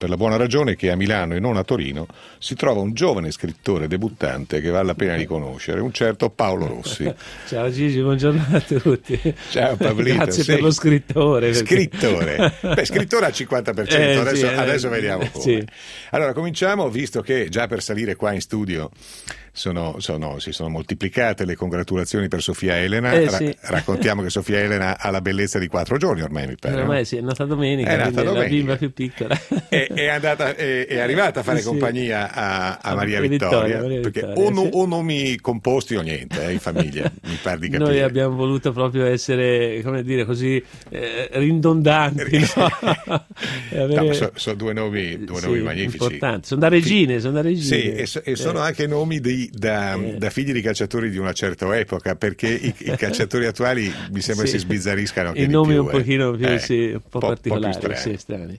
per la buona ragione che a Milano e non a Torino si trova un giovane scrittore debuttante che vale la pena di conoscere, un certo Paolo Rossi. Ciao Gigi, buongiorno a tutti. Ciao Pablito. Grazie per lo scrittore. Scrittore. Beh, scrittore al 50%, adesso vediamo come. Sì. Allora, cominciamo, visto che già per salire qua in studio si sono moltiplicate le congratulazioni per Sofia Elena. Raccontiamo che Sofia Elena ha la bellezza di 4 giorni ormai, mi pare. Ormai sì, è nata domenica, la bimba più piccola. È arrivata a fare compagnia a Maria Vittoria, perché o nomi composti o niente in famiglia, mi pare di capire. Noi abbiamo voluto proprio essere, come dire, così ridondanti, no? Sono due nomi magnifici, importanti. Sono da regine. Sì, e sono anche nomi da figli di calciatori di una certa epoca, perché i calciatori attuali mi sembra si sbizzarriscano anche i di nomi più, un pochino più un po' particolari, strani.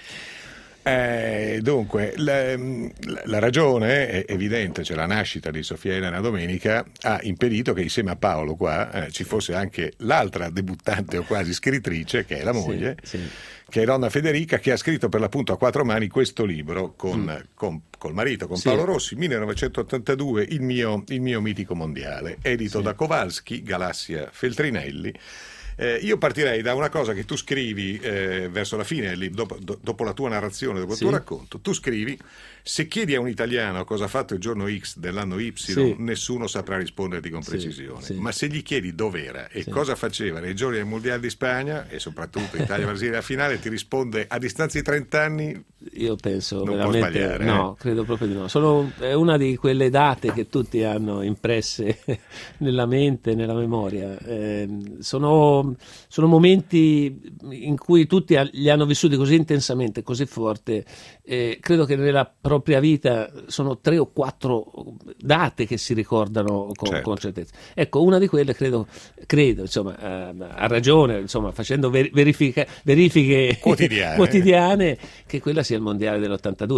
Dunque, la ragione è evidente, cioè la nascita di Sofia Elena domenica ha impedito che insieme a Paolo qua ci fosse anche l'altra debuttante o quasi scrittrice, che è la moglie, che è Donna Federica, che ha scritto per l'appunto a 4 mani questo libro col marito, con Paolo Rossi, 1982, il mio mitico mondiale, edito da Kowalski, Galassia Feltrinelli. Io partirei da una cosa che tu scrivi verso la fine, dopo la tua narrazione, dopo il tuo racconto. Tu scrivi: se chiedi a un italiano cosa ha fatto il giorno X dell'anno Y, nessuno saprà risponderti con precisione. Ma se gli chiedi dov'era e cosa faceva nei giorni del Mondiale di Spagna, e soprattutto Italia-Brasile a finale, ti risponde a distanza di 30 anni. Io penso non veramente, può sbagliare. No, credo proprio di no. È una di quelle date che tutti hanno impresse nella mente, nella memoria. Sono momenti in cui tutti li hanno vissuti così intensamente, così forte. Credo che nella propria vita sono 3 o 4 date che si ricordano con certezza. Ecco, una di quelle credo, insomma, ha ragione, insomma, facendo verifiche quotidiane, che quella sia il mondiale dell'82.